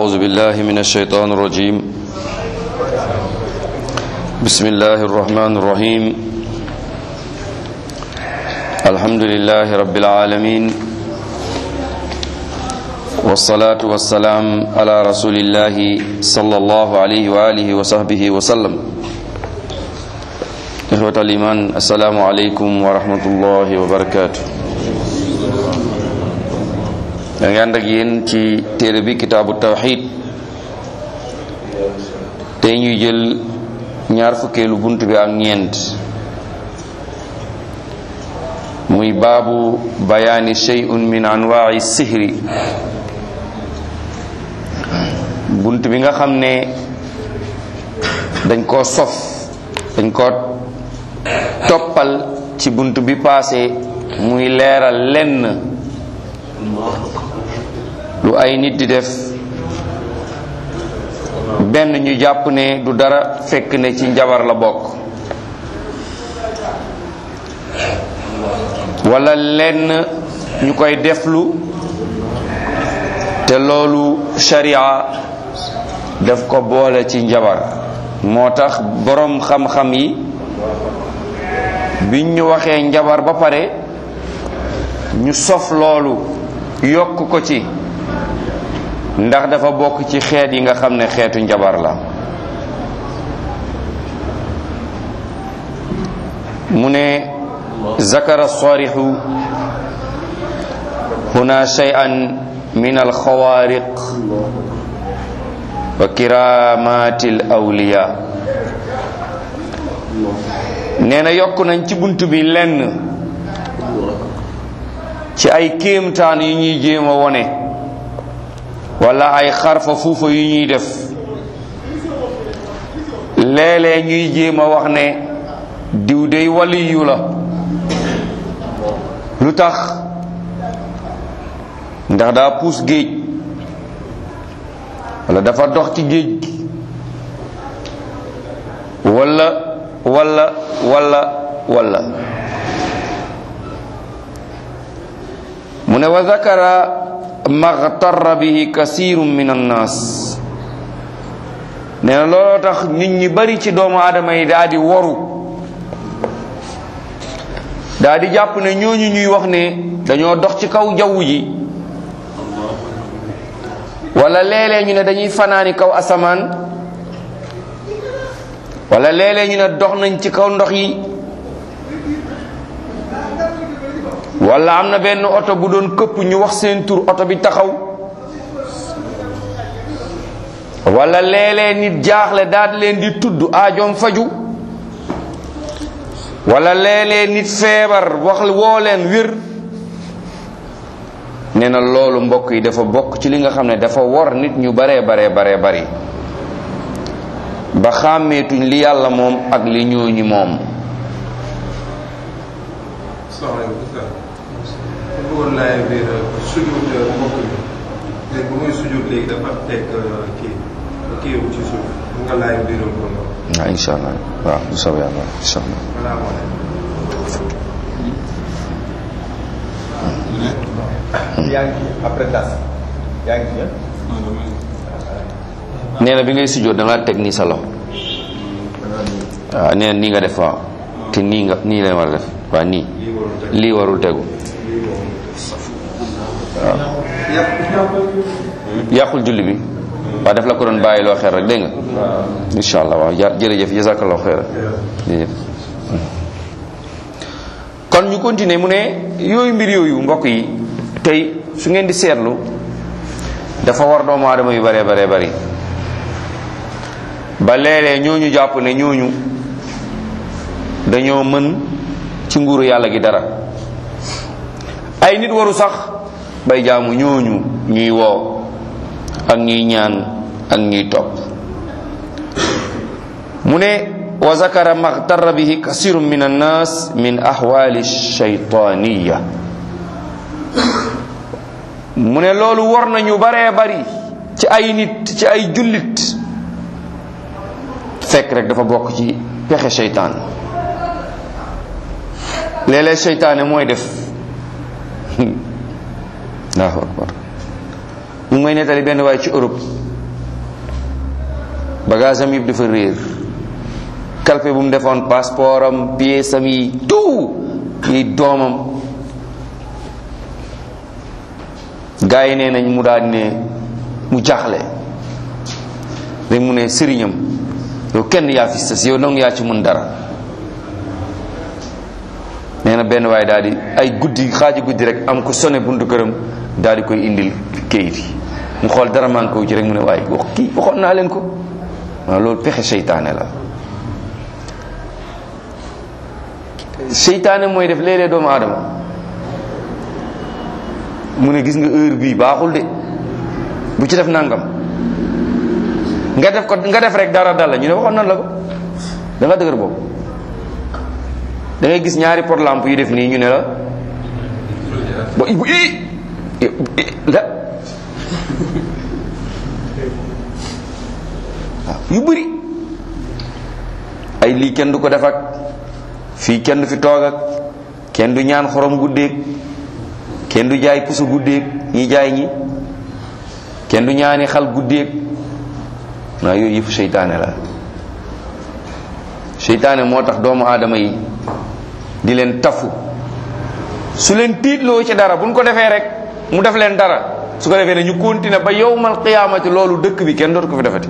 أعوذ بالله من الشيطان الرجيم بسم الله الرحمن الرحيم الحمد لله رب العالمين والصلاة والسلام على رسول الله صلى الله عليه وآله وصحبه وسلم إخوة الإيمان السلام عليكم ورحمة الله وبركاته da ngi ànd ak yéen ci téere bi kitaabu tawxid tey ñuy jël ñaar fukkeelu bunt bi ak ñeent muy baabu bayaani shay'un min anwaa'i sihri bunt bi nga xam ne dañ koo sof dañ koo toppal ci bunt bi paase muy leeral lenn lu ay nit di def benn ñu jàpp ne du dara fekk ne ci njabar la bokk wala lenn ñu koy deflu te loolu sharia daf ko boole ci njabar moo tax boroom xam-xam yi biñ ñu waxee njabar ba pare ñu sof loolu yokk ko ci ndax dafa bokk ci xeet yi nga xam ne xeetu njabar la mu ne zakara sarixu huna shay'an min alxawaariq wa kiramati al awliya nee na yokk nañ ci bunt bi lenn ci ay kéemtaan yu ñuy jéem a wone wala ay xarfa fuufa yu ñuy def léeg-léeg ñuy jéem a wax ne diw dey waliyu la lu tax ndax daa puus géej wala dafa dox ci géej gi wala mu ne wa zakara maxtarra bihi kasirun min annas nee na looloo tax nit ñi bari ci doomu aadama yi daa di woru daa di jàpp ne ñooñu ñuy wax ne dañoo dox ci kaw jaww ji wala léeg-léeg ñu ne dañuy fanaani kaw asamaan wala léeg-léeg ñu ne dox nañ ci kaw ndox yi wala am na benn oto bu doon këpp ñu wax seen tur oto bi taxaw wala léeg-léeg nit jaaxle daal leen di tudd aajoom faju wala léeg-léeg nit feebar wax woo leen wér nee na loolu mbokk yi dafa bokk ci li nga xam ne dafa wor nit ñu baree bari ba xàmmeetuñ li yàlla moom ak li ñooñu moom bëggoon laay biir sujud mbokk bi léegi bu muy sujud léegi dafa teg kii ci suuf nga laay biiram ko noonu. waaw incha allah waaw bu soobee yàlla incha allah. yaa ngi après das yaa ngi nee na bi ngay sujud da nga teg nii sa loxo waaw nee na nii nga def waaw te nii la war a def waaw nii lii warul tegu. waaw yàqul julli bi waaw daf la ko doon bàyyi loo xeer rek dégg nga insha allah waaw jërëjëf jazakallahu xeer jërëjëf kon ñu continuer mu ne yooyu mbir yooyu mbokk yi tey su ngeen di seetlu dafa war doomu aadama yu bare bari ba léeg-léeg ñooñu jàpp ne ñooñu dañoo mën ci nguuru yàlla gi dara ay nit waru sax bay jaamu ñooñu ñuy woo ak ñuy ñaan ak ñuy topp mu ne wa zakara maxtarra bihi kasirun min annas min ahwali shaytaniya mu ne loolu war nañu baree bari ci ay nit ci ay jullit fekk rek dafa bokk ci pexe seytaan léeg-léeg seytaane mooy def Allahu akbar mu may nettali benn waay ci Europe bagage am yëpp dafa réer, kalpe bu mu defoon, passeport am, pièce am yi, tout yi doomam. gaa yi nee nañ mu daal ne mu jaaxle rek mu ne sëriñam, yow kenn yaa fi sës, yow dong yaa ci mun dara. nee na benn waaye daal di ay guddi, xaaji guddi rek am ko sonné buntu këram, daal di koy indil kayit yi. mu xool dara manqué wu ci rek mu ne waaye wax kii waxoon naa leen ko. waaw loolu pexe seytaane la. seytaane mooy def léeg-léeg doomu aadama mu ne gis nga heure bii baaxul de, bu ci def nangam, nga def ko, nga def rek dara dal la ñu ne waxoon nan la ko, da nga dëgër boobu. da ngay gis ñaari pot lampe yu def nii ñu ne la bo ibu la yu bëri ay lii kenn du ko def ak fii kenn du fi toog ak kenn du ñaan xorom guddeeg, kenn du jaay puso guddeeg ñi jaay ñi, kenn du ñaani xal guddeeg. waaw yooyu yëpp seytaane la. seytaane moo tax doomu aadama yi di leen tafu, su leen tiitloo ci dara buñ ko defee rek mu def leen dara, su ko defee ne ñu continuer ba yawmal qiyaamati loolu dëkk bi kenn dootu ko fi defati.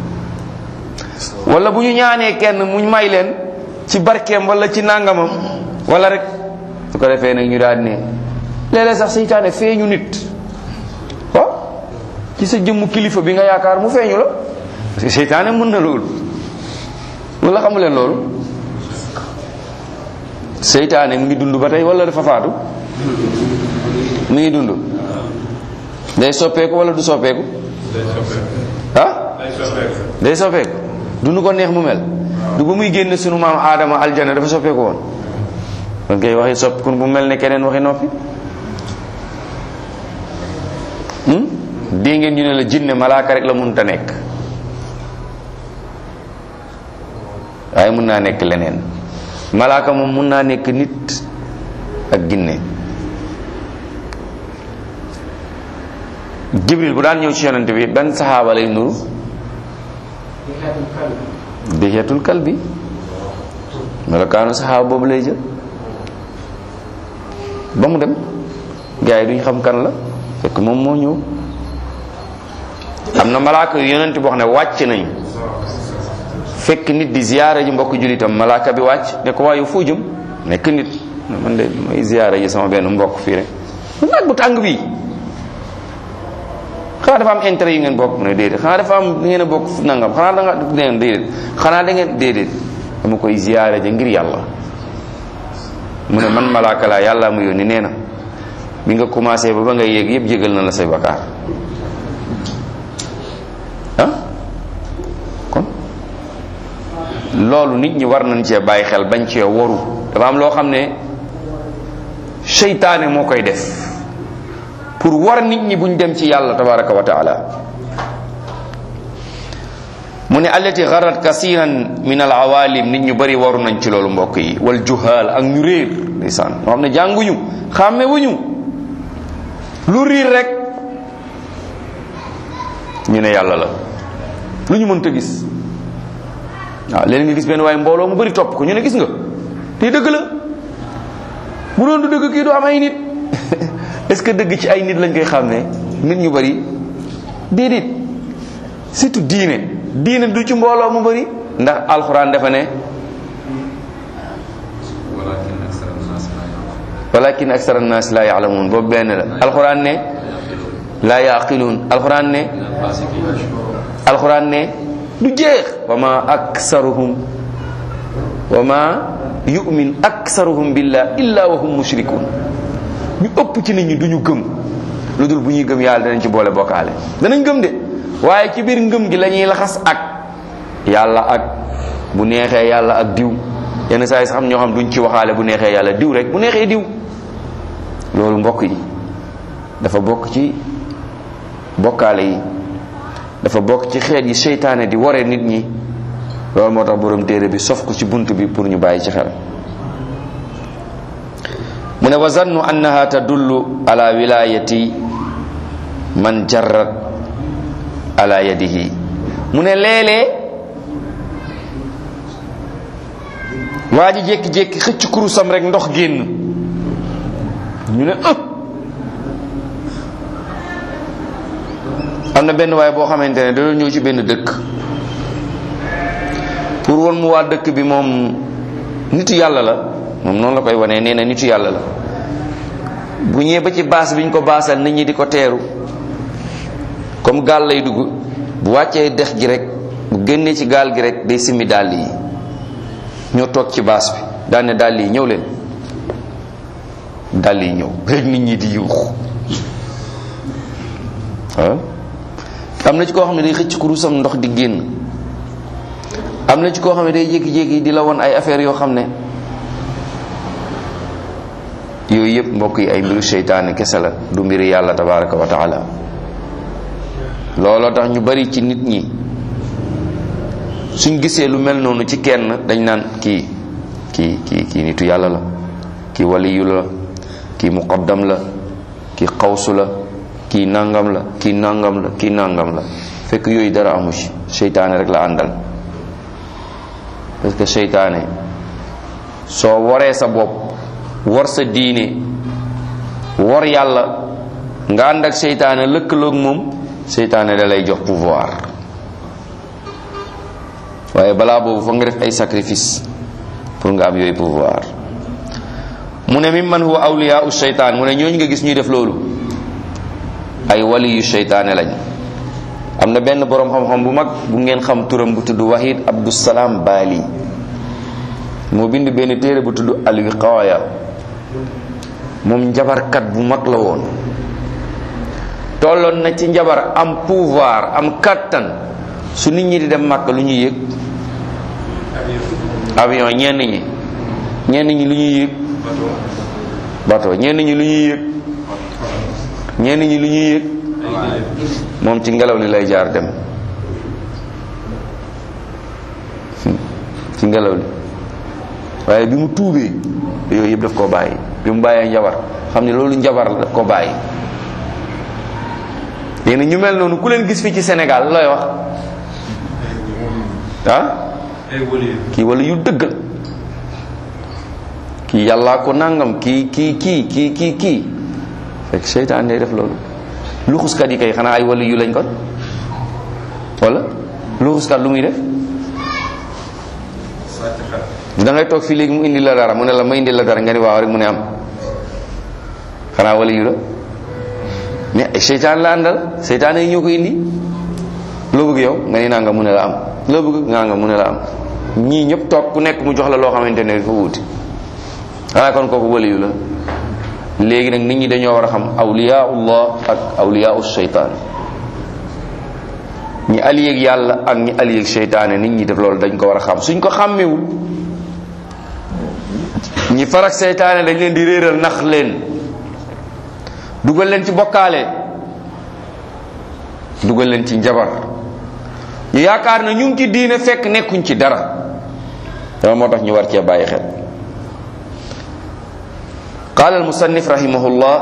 wala bu ñu ñaanee kenn mu may leen ci barkeem wala ci nangamam wala rek, su ko defee nag ñu daal ne léeg-léeg sax seytaane feeñu nit, waaw ci sa jëmmu kilifa bi nga yaakaar mu feeñu la, parce que seytaane mën na loolu. wala xamu leen loolu? seytaane mu ngi dund ba tey wala dafa faatu? mu ngi dund. day soppeeku wala du soppeeku? ah day soppeeku. du nu ko neex mu mel. du ba muy génn sunu maam Aadama aljana dafa soppeeku woon. kon kay waxi soppi kun bu mel ne keneen waxi noppi. dégg ngeen ñu ne la jinne malaaka rek la mënta nekk, waaye mun naa nekk leneen. malaaka moom mun naa nekk nit ak ginne. Jibril bu daan ñëw ci yonent bi ban saxaaba lay nuru? dihiyatul kalbi. melokaanu saxaaba boobu lay jël ba mu dem, gars yi duñ xam kan la, fekk moom moo ñëw. am na malaaka yu yonent boo xam ne wàcc nañu fekk nit di ziyaara ji mbokk julitam, malaaka bi wàcc ne ko waaye foo jëm, nekk nit, man de may ziyaara ji sama benn mbokk fii rek, naaj bu tàng bii, xanaa dafa am intérêt yu ngeen bokk? mu ne déedéet. xanaa dafa am ngeen a bokk nangam? xanaa da nga déedéet. xanaa da ngeen déedéet. dama koy ziyaara ji ngir yàlla. mu ne man malaaka laa, yàlla mu yónni, nee na bi nga commencé ba ngay yéeg yëpp jégal na la say bakkaar. kon loolu nit ñi war nañ cee bàyyi xel, bañ cee waru. dafa am loo xam ne seytaane moo koy def pour war nit ñi buñ dem ci yàlla tabaraka wa taala. mu ne allati gharat kasiran min al awalim, nit ñu bari waru nañ ci loolu mbokk yi. wal juhal, ak ñu réer ndeysaan, moo xam ne jànguñu xàmmewuñu, lu riir rek ñu ne yàlla la, lu ñu mënta gis. waaw léegi nga gis benn waaye mbooloo mu bari topp ko, ñu ne gis nga lii dëgg la, bu doon du dëgg kii du am ay nit. est-ce que dëgg ci ay nit lañ koy xàmmee? nit ñu bari déedéet. surtout diine du ci mbooloo mu bari, ndax alxuraan dafa ne walakin aksara an-nas la ya'lamun, boobu benn la. alxuraan ne la yaqiluun, alxuraan ne du jeex wa ma aksaruhum wa ma yu'min aksaruhum billah illa wa hum mushrikun. ñu ëpp ci nit ñi duñu gëm lu dul bu ñuy gëm yàlla danañ ci boole bokkaale. danañ gëm de, waaye ci biir ngëm gi la ñuy laxas ak yàlla, ak bu neexee yàlla ak diw. yenn saa yi sax xam ñoo xam duñ ci waxaale bu neexee yàlla diw rek, bu neexee diw. loolu mbokk yi dafa bokk ci bokkaale yi, dafa bokk ci xeet yi seytaane di ware nit ñi. loolu moo tax borom téere bi sof ko ci bunt bi pour ñu bàyyi ci xel. mu ne wa zannu annaha tadullu ala wilayati man jarrat ala yadihi. mu ne léeg-léeg waa ji jékki-jékki xëcc kurusam rek ndox génn ñu ne am na benn waay boo xamante ne dañoo ñëw ci benn dëkk pour won mu waa dëkk bi moom nitu yàlla la, moom noonu la koy wanee, nee na nitu yàlla la. bu ñëwee ba ci baas bi ñu ko baasal nit ñi di ko teeru comme gaal lay dugg, bu wàccee dex gi rek bu génnee ci gaal gi rek day simmi dàll yi ñoo toog ci baas bi daan ne dàll yi ñëw leen, dàll yi ñëw rek nit ñi di yuux. am na ci koo xam ne day xëcc kurusam ndox di génn, am na ci koo xam ne day jékki-jékki di la won ay affaires yoo xam ne yooyu yëpp mbokk yi ay mbiru seytaane kese la, du mbiri yàlla tabaraka wa taala. looloo tax ñu bari ci nit ñi suñ gisee lu mel noonu ci kenn dañ naan kii nitu yàlla la, kii waliyu la, kii muqaddam la, kii xawsu la, kii nangam la, kii nangam la, kii nangam la. fekk yooyu dara amu ci, seytaane rek la àndal. parce que seytaane soo waree sa bopp, war sa diine, war yàlla, nga ànd ak seytaane lëkkaloog moom, seytaane da lay jox pouvoir. waaye balaa boobu foog nga def ay sacrifice pour nga am yooyu pouvoir. mu ne mimman huwa awliyaa'u seytaan, mu ne ñooñu nga gis ñuy def loolu ay wali yu seytaane lañ. am na benn boroom xam-xam bu mag bu ngeen xam turam bu tudd Wahid Abdussalam Bali, moo bind benn téere bu tudd al-Wiqaaya. moom njabarkat bu mag la woon, tolloon na ci njabar, am pouvoir, am kattan. su nit ñi di dem Makka lu ñuy yëg? avion. ñenn ñi lu ñuy yëg? bateau. ñenn ñi lu ñuy yëg? ñenn ñi lu ñuy yëg? moom ci ngelaw li lay jaar dem, ci ngelaw li. waaye bi mu tuubee yooyu yëpp daf koo bàyyi. bi mu bàyyee njabar xam ne loolu njabar la, daf koo bàyyi. léegi ñu mel noonu ku leen gis fi ci Sénégal looy wax? kii wala yu dëgg la, kii yàllaa ko nangam, kii fekk seytaan day def loolu. luxuskat yi kay xanaa ay wali yu lañ kon, wala luxuskat lu muy def? da ngay toog fii léegi mu indi la dara, mu ne la ma indi la dara nga ni waaw rek mu ne am. xanaa wali yu la? mais ay seytaan la àndal, seytaan yi ñoo ko indi. loo bëgg yow nga ni nanga mu ne la am, loo bëgg nga mu ne la am. ñii ñëpp toog ku nekk mu jox la loo xamante ne dafa wuti. xanaa kon kooku wali yu la? léegi nag nit ñi dañoo war a xam awliyaullah ak awliyaul seytaan. ñi aliyéeg yàlla ak ñi aliyéeg seytaane, nit ñi def loolu dañ ko war a xam. suñ ko xàmmewul, ñi farak seytaane dañ leen di réeral, nax leen, dugal leen ci bokkaale, dugal leen ci njabar. ñu yaakaar na ñu ngi ci diine fekk nekkuñ ci dara. dama moo tax ñu war cee bàyyi xel. qaala al musannif rahimahullah,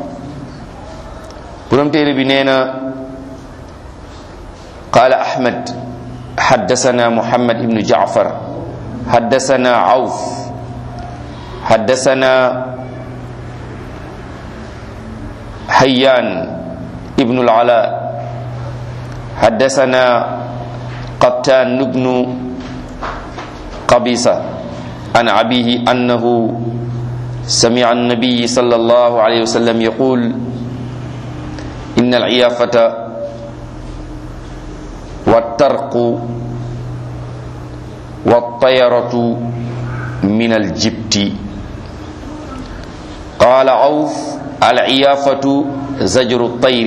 borom téere bi nee na qaala Ahmad haddasana Muhammad ibnu Jaafar haddasana Awf haddasana Hayyan ibnu al-Ala haddasana Qattan ibnu Qabisa an abihi annahu سمع النبي صلى الله عليه وسلم يقول إن العيافة والترق والطيرة من الجبت. قال عوف العيافة زجر الطير،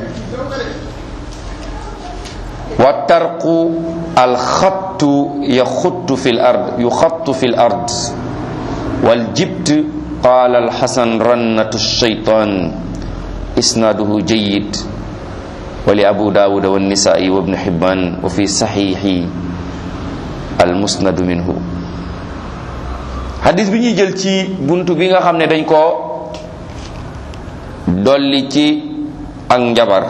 والترق الخط يخط في الأرض، والجبت قال الحسن رنة الشيطان. إسناده جيد، ولأبو داود والنسائي وابن حبان، وفي صحيح المسند منه. hadis bi ñuy jël ci buntu bi nga xam ne dañ ko dolli ci ak njabar.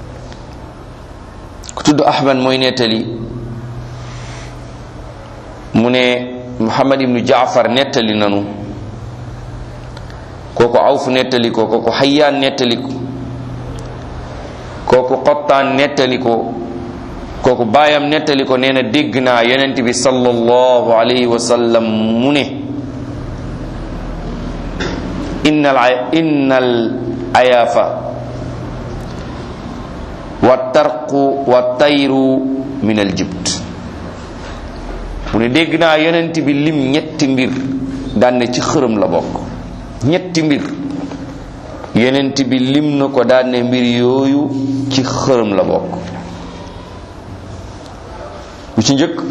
ku tudd Ahmad mooy nettali mu ne Muhammad ibnu Jaafar nettali nanu, kooku Awf nettali ko, kooku Hayyaan nettali ko, kooku Qattaan nettali ko, kooku baayam nettali ko, nee na dégg naa yonent bi sallallahu alayhi wa sallam mu ne innal ayafa wa tarqu wa tayru min al jibt. mu ne dégg naa yonent bi lim ñetti mbir daan ne ci xërëm la bokk. ñetti mbir yonent bi lim na ko daan ne mbir yooyu ci xërëm la bokk. bu ci njëkk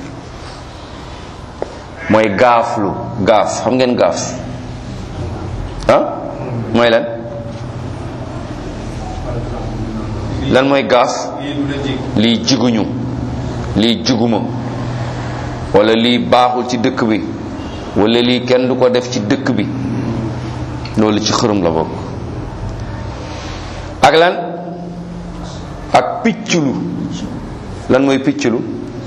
mooy gaaflu. gaaf xam ngeen gaaf mooy lan mooy gaaf? lii jiguñu, lii jiguma, wala lii baaxul ci dëkk bi, wala lii kenn du ko def ci dëkk bi, loolu ci xërëm la bokk. ak lan? ak picculu. lan mooy picculu?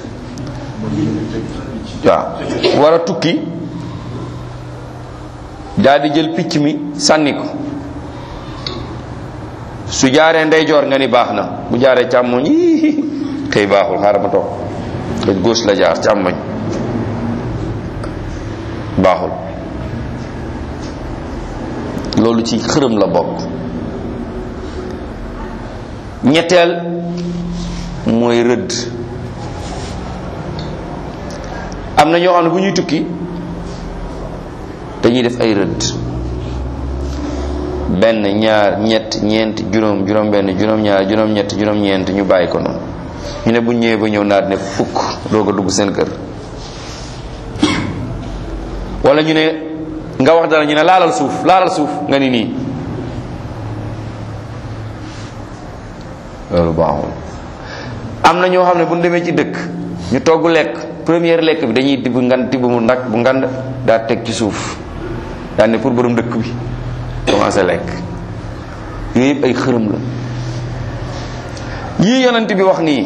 waaw war a tukki daal di jël picc mi sànni ko, su jaaree ndeyjoor nga ni baax na, bu jaaree càmmoñ tey baaxul, xaaral ma toog, te gauche la jaar, càmmoñ baaxul. loolu ci xërëm la bokk. ñetteel mooy rëdd. am na ñoo xam ne bu ñuy tukki dañuy def ay rëdd, benn, ñaar, ñett, ñeent, juróom, juróom-benn, juróom-ñaar, juróom-ñett, juróom-ñeent, ñu bàyyi ko noonu. ñu ne bu ñëwee ba ñëw naat ne fukk doog a dugg seen kër. wala ñu ne nga wax dara ñu ne laalal suuf, laalal suuf, nga ni nii. loolu baaxul. am na ñoo xam ne bu ñu demee ci dëkk ñu togg lekk, première lekk bi dañuy tibb tibb mu nag bu ngand daa teg ci suuf, daan ne pour borom dëkk bi commencé lekk. yooyu yëpp ay xërëm la. yii yonent bi wax nii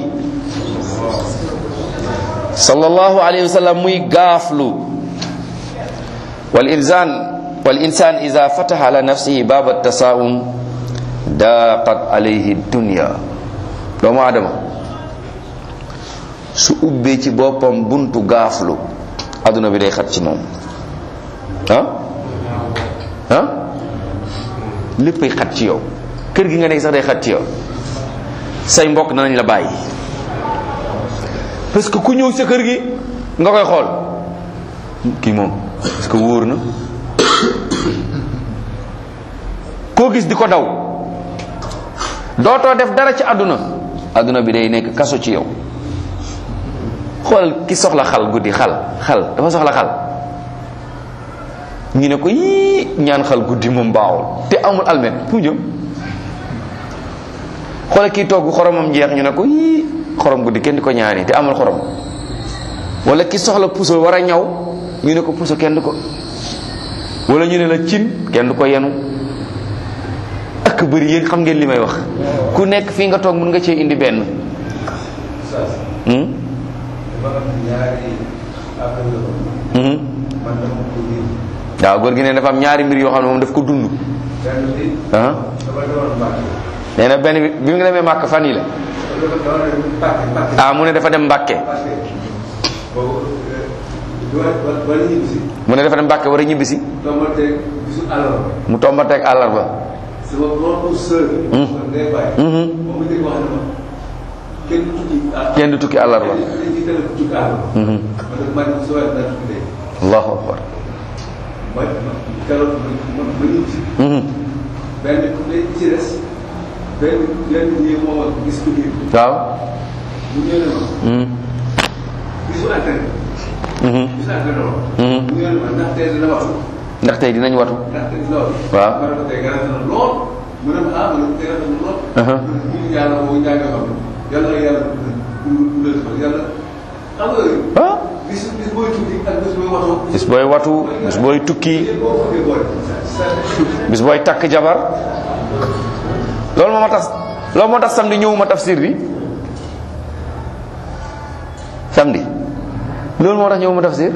sallallahu alayhi wa sallam muy gaaflu. wal insaan iza fataha ala nafsihi baab at-tasaa'um daaqat alayhi dunya. doomu aadama su ubbee ci boppam buntu gaaflu, adduna bi day xat ci moom. léppay xat ci yow. kër gi nga nekk sax day xat ci yow. say mbokk danañ la bàyyi parce que ku ñëw sa kër gi nga koy xool, kii moom parce que wóor na. koo gis di ko daw, dootoo def dara ci adduna bi day nekk kaso ci yow. xool ki soxla xal guddi, xal dafa soxla xal, ñu ne ko yii ñaan xal guddi moom baaxul te amul almet, fu jëm? xoolal kii togg xoromam jeex, ñu ne ko yii xorom guddi kenn di ko ñaani te amul xorom. wala ki soxla puso war a ñaw, ñu ne ko puso kenn du ko, wala ñu ne la cin kenn du ko yenu. ak bëri yéen xam ngeen li may wax. ku nekk fii nga toog mën nga cee indi benn. waaw góor gi ne dafa am ñaari mbir yoo xam ne moom daf ko dund. nee na benn bi mu ngi demee Màkk fan yi la. mu ne dafa dem Mbàkke. mu ne dafa dem Mbàkke war a ñibbisi. mu tombateeg àllarba. kenn du tukki àllarba. allahu akbar. waaw. ndax tey dinañ watu. waaw. bis booy watu, bis booy tukki, bis booy takk jabar. loolu moo tax samedi ñëwuma tafsir bi. samedi loolu moo tax ñëw ma tafsir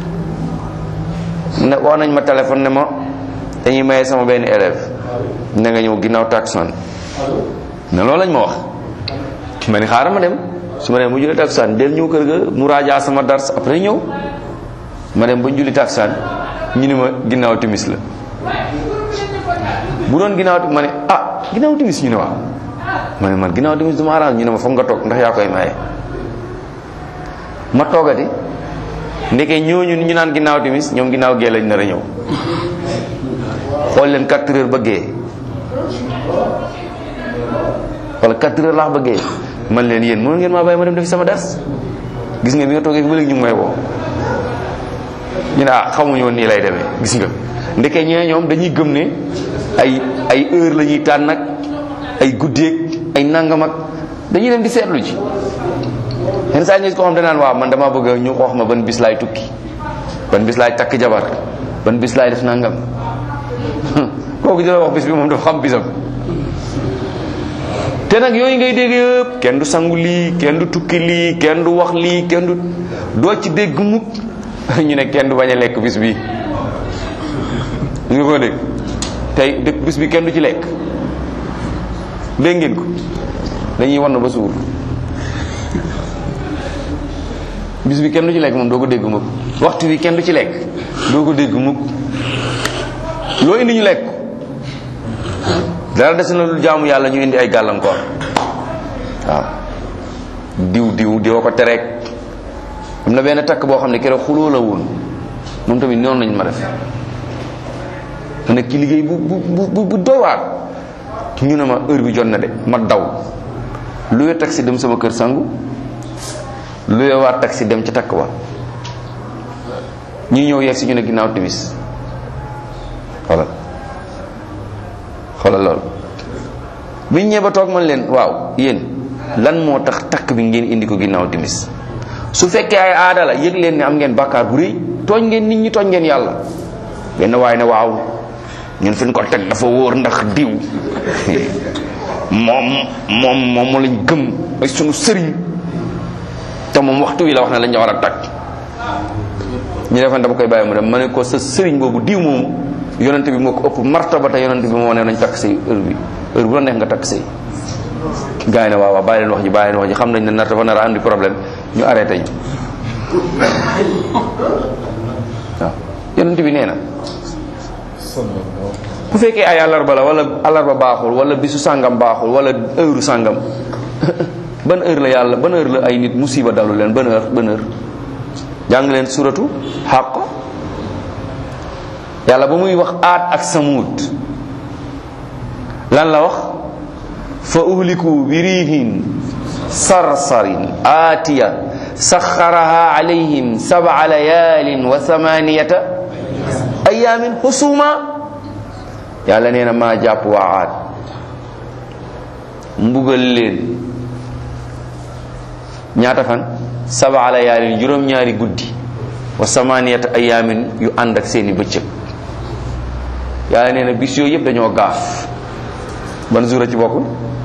ne wax nañ ma téléphone ne ma dañuy maye sama benn élève ne nga ñëw ginnaaw takkusaan ne loolu lañ ma wax ma ni xaaral ma dem su ma dem bu julli takkusaan del ñëw kër ga mu raajaa sama dars après ñëw ma dem ba julli takkusaan ñu ni ma ginnaaw timis la bu doon ginnaaw ma ne ginnaaw timis ñu ne waaw ma ne man ginnaaw timis du ma arrange ñu ne ma foog nga toog ndax yaa koy maye ma toogati ndeke ñooñu ñu naan ginnaaw timis ñoom ginnaaw gee lañ nar a ñëw xool leen 4 heures ba gee wala 4 heures laax ba gee man leen yéen mënu ngeen maa bàyyi ma dem def sama dars gis nga bi nga toogee fi ba léegi ñu ngi may woo ñu ne xamuñu woon nii lay demee gis nga ndeke ñee ñoom dañuy gëm ne ay heure la ñuy tànn nag ay guddeeg ay nangam ak dañuy dem di seetlu ji yenn saa ñu ko xam danaan waaw man dama bëgg ñu wax ma ban bis laay tukki ban bis laay takk jabar ban bis laay def nangam kooku dina wax bis bi moom dafa xam bisam te nag yooyu ngay dégg yëpp kenn du sangu lii kenn du tukki lii kenn du wax lii kenn du doo ci dégg mukk ñu ne kenn du bañ a lekk bis bi nga ko dégg tey dëkk bis bi kenn du ci lekk dégg ngeen ko dañuy wan ba suur bis bi kenn du ci lekk moom doo ko dégg mukk waxtu bi kenn du ci lekk doo ko dégg mukk loo indi ñu lekk dara des na lu jaamu yàlla ñu indi ay gàllankoor waaw diw ko tereek am na benn takk boo xam ne keroog xuloo la woon moom tamit noonu lañ ma def ma nekk ci liggéey bu doy waar ñu ne ma heure bi jot na de ma daw luye taxi dem sama kër sangu luye waat taxi dem ca takk wa ñi ñëw yegg si ñu ne ginnaaw timis xoolal loolu biñ ñëwee ba toog man leen waaw yéen lan moo tax takk bi ngeen indi ko ginnaaw timis su fekkee ay aada la yëg leen ne am ngeen bàkkaar bu rëy tooñ ngeen nit ñi tooñ ngeen yàlla benn waaye ne waaw ñun fi ñu ko teg dafa wóor ndax diw moom lañ gëm ay sunu sëriñ te moom waxtu wi la wax ne lañ war a takk ñu defan dama koy bàyyi mu dem ma ne ko sa sëriñ boobu diw moomu yonent bi moo ko ëpp martaba te yonent bi moo ne nañ takk sëy heure bu la neex nga takk sëy gars yi ne waaw bàyyi leen wax ji xam nañ ne dafa nar a andi problème ñu arrêté ñu waaw yonent bi nee na bu fekkee ay àllarba la wala àllarba baaxul wala bisu sàngam baaxul wala heure sàngam ban heure la yàlla ban heure la ay nit musiba dalu leen ban heure jàng leen suratu Haqq yàlla ba muy wax Aad ak Samuud lan la wax fa uhliku bi riihin sarsarin aatiya saxaraha alayhim 7 layaalin wa 8 ayaamin husuma yàlla nee na maa jàpp waa Aad mbugal leen ñaata fan 7 layaalin juróom-ñaari guddi wa 8 ayaamin yu ànd ak seeni bëccëg yàlla nee na bis yooyu yëpp dañoo gaaf ban jour a ci bokkul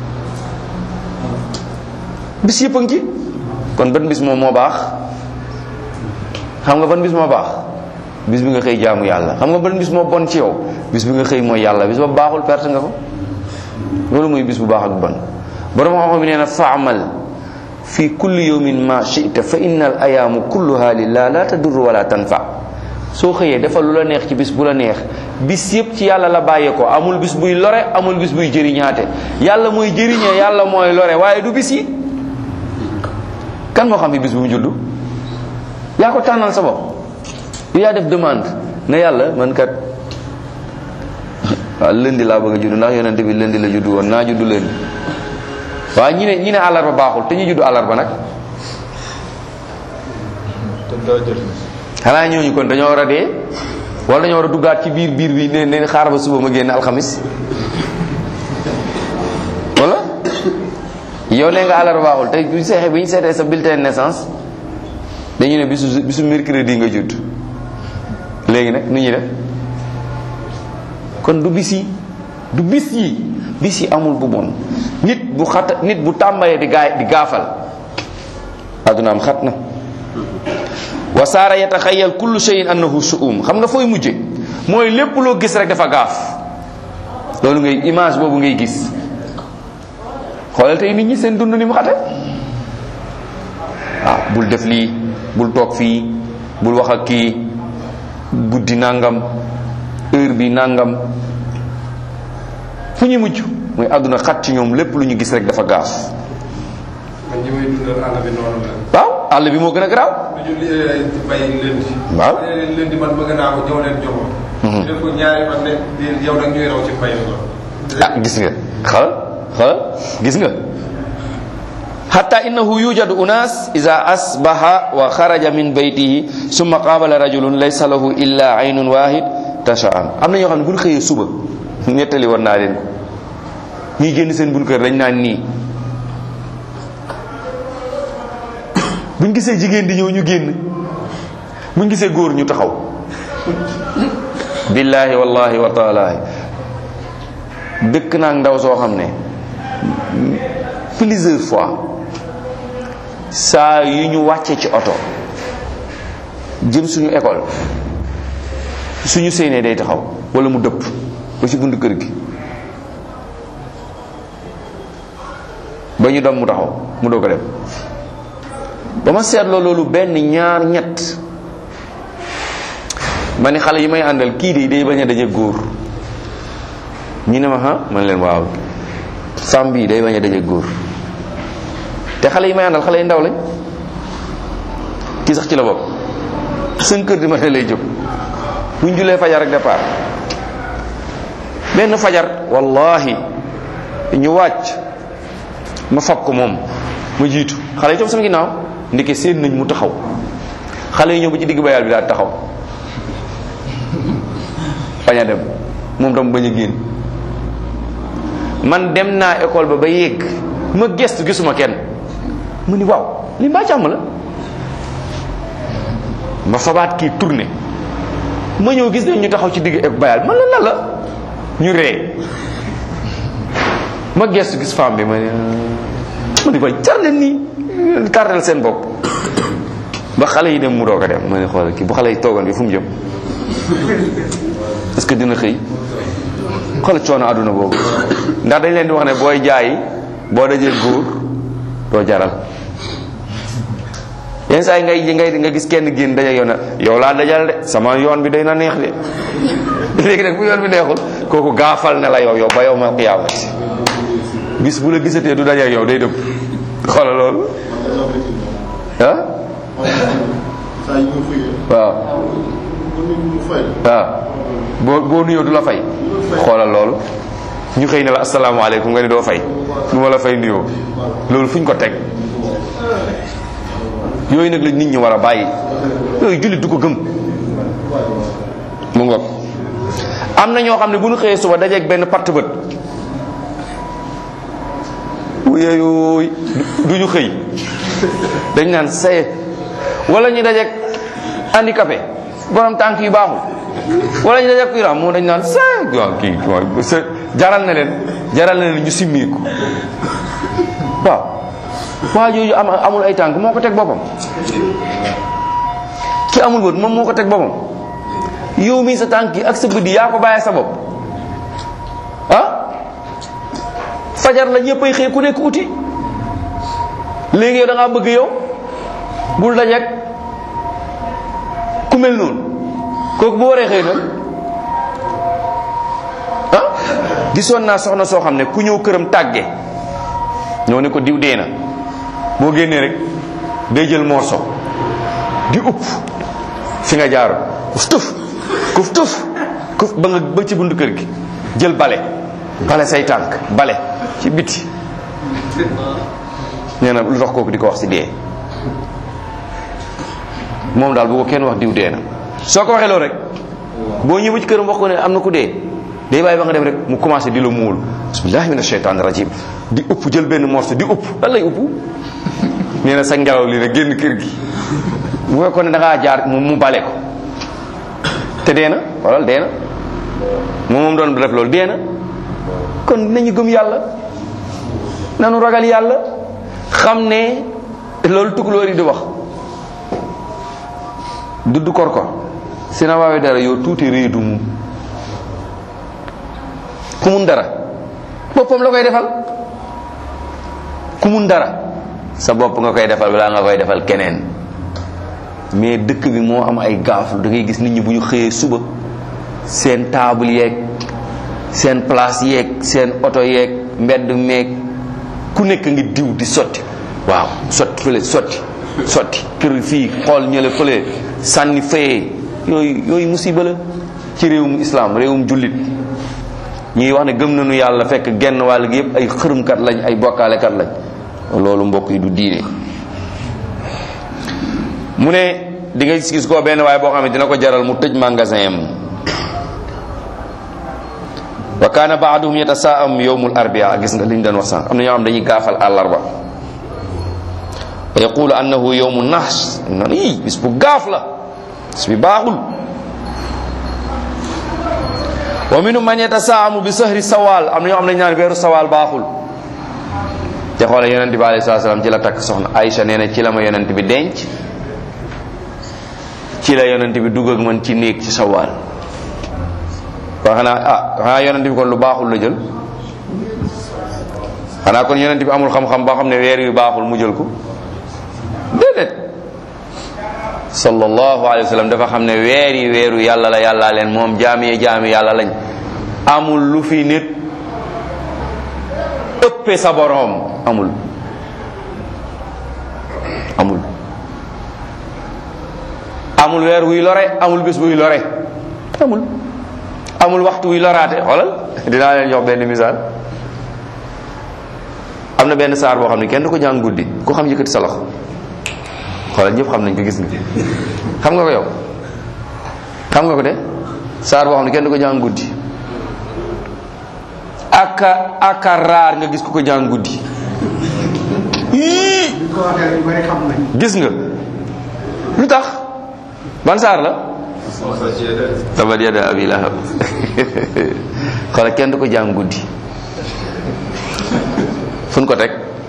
bis yëpp a ngi ci kon ban bis moom moo baax xam nga ban bis moo baax bis bi nga xëy jaamu yàlla xam nga ban bis moo bon ci yow bis bi nga xëy mooy yàlla bis ba baaxul perte nga ko loolu mooy bis bu baax ak bon borom xam-xam bi nee na faamal fi kulli yawmin ma shi'ta fa innal ayaamu kulluha lillah la tadurru wala tanfa soo xëyee defal lu la neex ci bis bu la neex bis yëpp ci yàlla la bàyyee ko amul bis buy lore amul bis buy jëriñaate yàlla mooy jëriñee yàlla mooy lore waaye du bis yi kan moo xam fi bis bu mu judd yaa ko tànnal sa bopp yaa def demande ne yàlla man kat waaw lundi laa bëgg a judd ndax yonente bi lundi la judd woon naa judd lundi waaye ñi ne àllarba baaxul te ñu judd àllarba nag xanaa ñooñu kon dañoo war a dee wala dañoo war a duggaat ci biir bi ne xaar ba suba ma génn alxamis wala yow nee nga àllarba baaxul te bu ñu seetee sa bulletin de naissance dañu ne bisu mercredi nga judd léegi nag nu ñuy def kon du bis yi amul bu bon nit bu tàmbalee di gaafal addunaam xat na wa saara yataxayyal kullu shay'in annahu su'um. xam nga fooy mujje mooy lépp loo gis rek dafa gaaf. loolu ngay image boobu ngay gis. xoolal tey nit ñi seen dund ni mu xate. bul def lii, bul toog fii, bul wax ak kii, guddi nangam, heure bi nangam. fu ñuy mujj mooy àdduna xat ci ñoom, lépp lu ñu gis rek dafa gaaf. man ñi may dundal àll bi noonu la. waaw àll bi moo gën a garaaw. ñu bay lëndi. waaw lëndi man bëgg naa ko jox leen joxoon. ñu def ko ñaari fan ne yow nag ñuy raw ci mbay mi. gis nga xalal gis nga. hatta innahu yujadu unas iza asbaha wa kharaja min baytihi summa qabala rajulun laysa lahu illa aynun wahid tasha'an. am na ñoo xam ne bu ñu xëyee suba nettali woon naa leen ko ñuy génn seen buñ kër dañ naan nii, buñ gisee jigéen di ñëw ñu génn, buñ gisee góor ñu taxaw. billahi wallahi wa taala dëkk naa ndaw soo xam ne plusieurs fois saa yu ñu wàccee ci oto jëm suñu école suñu séenee day taxaw wala mu dëpp ba ci buntu kër gi ba ñu dem mu taxaw mu doog a dem. ba ma seetloo loolu benn ñaar ñett ma ne xale yi may àndal kii de day bañ a daje góor. ñu ne ma man leen waaw femme bii day bañ a daje góor. te xale yi may àndal xale yi ndaw lañ, kii sax ci la bopp 5 heures du matin lay jóg bu ñu julee fajar rek départ. benn fajar wallahi ñu wàcc ma fab ko moom ma jiitu xale yi toog sama ginnaaw ndeke seen nañ mu taxaw. xale yi ñëw ba ci digg bayal bi daal taxaw bañ a dem moom tam bañ a génn. man dem naa école ba yegg ma gestu gisuma kenn mu ni waaw li mbaa jàmm la. ma fabaat kii tourné ma ñëw gis nañ ñu taxaw ci digg bayal man la la ñu ree. ma gestu gis femme bi ma ni koy jar leen nii tardel seen bopp ba xale yi dem mu doog a dem. ma ne xoolal kii bu xale yi toogoon bi fu mu jëm est-ce que dina xëy. xoolal coono àdduna boobu ndax dañ leen di wax ne booy jaay boo dajee góor doo jaral. yenn saa yi nga gis kenn génn daje yow na yow laa dajal de sama yoon bi day na neex de léegi nag bu yoon bi neexul kooku gaafal ne la yow ba yow ma qiyaamati bis bu la gisatee du daje yow day dëpp. xoolal loolu waaw boo nuyoo du la fay. xoolal loolu ñu xëy ne la asalaamaaleykum nga ni doo fay du ma la fay nuyoo loolu fu ñu ko teg. yooyu nag la nit ñi war a bàyyi, yooyu jullit du ko gëm. mu ngoog am na ñoo xam ne bu ñu xëyee suba dajeeg benn part bët yooyu du ñu xëy dañ naan saye, wala ñu dajeeg handicapé borom tànk yu baaxul, wala ñu dajeeg kuy raam moom dañ naan saye waaw kii jaral na leen ñu simmeeku. waaw waa jooju amul ay tànk moo ko teg boppam, ki amul bët moom moo ko teg boppam. yow mii sa tànk yi ak sa bët yi yaa ko bàyyee sa bopp. fajar la ñëppay xëy ku nekk uti. léegi yow da ngaa bëgg yow bul dajeeg ku mel noonu kooku bu waree xëy nag gisoon naa soxna soo xam ne ku ñëw këram tàgge ñëw ne ko diw dee na, boo génnee rek day jël morso di upp fi nga jaar kuf tuf ba ci buntu kër gi jël bale say tànk bale ci biti. nee na lu tax kooku di ko wax ci dee moom daal bu ko kenn wax diw dee na. soo ko waxee loolu rek boo ñëwee ci këram wax ko ne am na ku dee day bàyyi ba nga dem rek mu commencé di la muul bismillahi mina shaytaani rajim di upp jël benn morceau di upp lan lay upp. nee na sa ngelaw li rek génn kër gi bu fekkoon ne da ngaa jaar mu bale ko te dee na wala dee na moom doon def loolu dee na. kon nañu gëm yàlla, nanu ragal yàlla, xam ne loolu tukulóor yi di wax dudd korko sina wawi dara yo tuuti reedu mum ku mun dara boppam la koy defal ku mun dara sa bopp nga koy defal wala nga koy defal keneen mais dëkk bi moo am ay gaaflu da ngay gis nit ñi bu ñu xëyee suba seen table yeeg seen place yeeg seen oto yeeg mbedd meeg ku nekk ngi diw di sotti waaw sotti fële sotti kër fii xool ñële fële sànni fayee yooyu musiba la ci réewum islam réewum jullit ñi wax ne gëm nañu yàlla fekk genn wàll gi yëpp ay xërëmkat lañ ay bokkaalekat lañ loolu mbokk yi du diine. mu ne di nga gis koo benn waaye boo xam ne dina ko jaral mu tëj magasin am. wa kaana baaduhum yatasaam yawmul arbia gis nga liñ doon wax sànq am na ñoo xam dañuy gaafal àllarba wa yaqulu annahu yawmu nahs non i bis bu gaaf la bis bi baaxul. wa minhum man yatasaamu bi sahri sawaal am na ñoo xam dañ naan weeru sawaal baaxul te xoole yonent bi alayhi salaam ci la takk soxna Aïcha nee na ci la ma yonent bi denc ci la yonent bi dugg ak man ci néeg ci sawaal waa xanaa yonent bi kon lu baaxul la jël xanaa kon yonent bi amul xam-xam boo xam ne weer yu baaxul mu jël ko déedéet sallallahu alayhi wa sallam dafa xam ne weer yi weeru yàlla la yàllaa leen moom jaami yàlla lañ amul lu fi nit ëppe sa boroom amul weer wuy lore amul bés buy lore amul waxtu wuy loraate xoolal dinaa leen jox benn misaal am na benn saar boo xam ne kenn du ko jàng guddi ku xam yëkkati sa loxo xoolal ñëpp xam nañ ko gis nga xam nga ko yow xam nga ko de saar boo xam ne kenn du ko jàng guddi aka raar nga gis ku ko jàng guddi gis nga lu tax ban saar la tabat yada abi lahab xoolal kenn du ko jàng guddi fu ko teg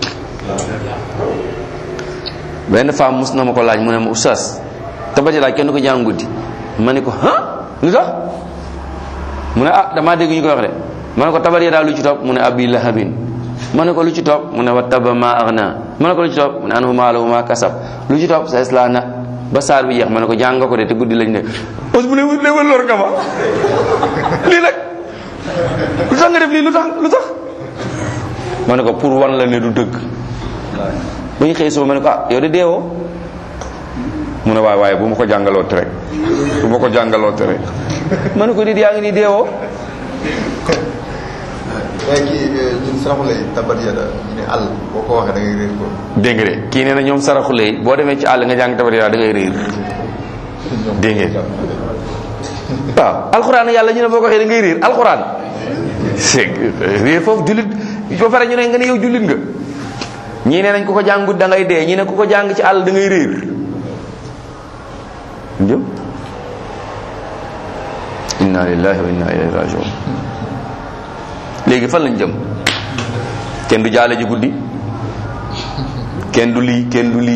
benn femme mus na ma ko laaj mu ne ma oustaz tabat yada kenn du ko jàng guddi ma ne ko lu tax mu ne damaa dégg ñu koy wax de ma ne ko tabat yada lu ci topp mu ne abi lahabin ma ne ko lu ci topp mu ne wa taba ma aghna ma ne ko lu ci topp mu ne anhu maalahu ma kasab lu ci topp sa isla na ba saar bi jeex ma ne ko jàng nga ko de te guddi lañ ne os bu ne wal lor nga ma lii nag lu tax nga def lii lu tax ma ne ko pour wan la ne du dëgg ba ñu xëy suba ma ne ko yow de deewoo mu ne waaye bu ma ko jàngaloo rek ma ne ko nit yaa ngi nii deewoo waaye kii ñun saraxule yi tabat yada ñu ne àll boo ko waxee da ngay réer ko. dégg nga de kii nee na ñoom saraxule yi boo demee ci àll nga jàng tabat yada da ngay réer. dégg ngeen waaw alxuraan yàlla ñu ne boo ko waxee da ngay réer alxuraan. réer foofu jullit ba pare ñu ne nga ne yow jullit nga. ñii ne nañ ku ko jàngut da ngay dee ñii ne ku ko jàng ci àll da ngay réer. jëm. inna lillahi wa inna ilayhi rajiun. léegi fan lañ jëm kenn du jaale ji guddi kenn du lii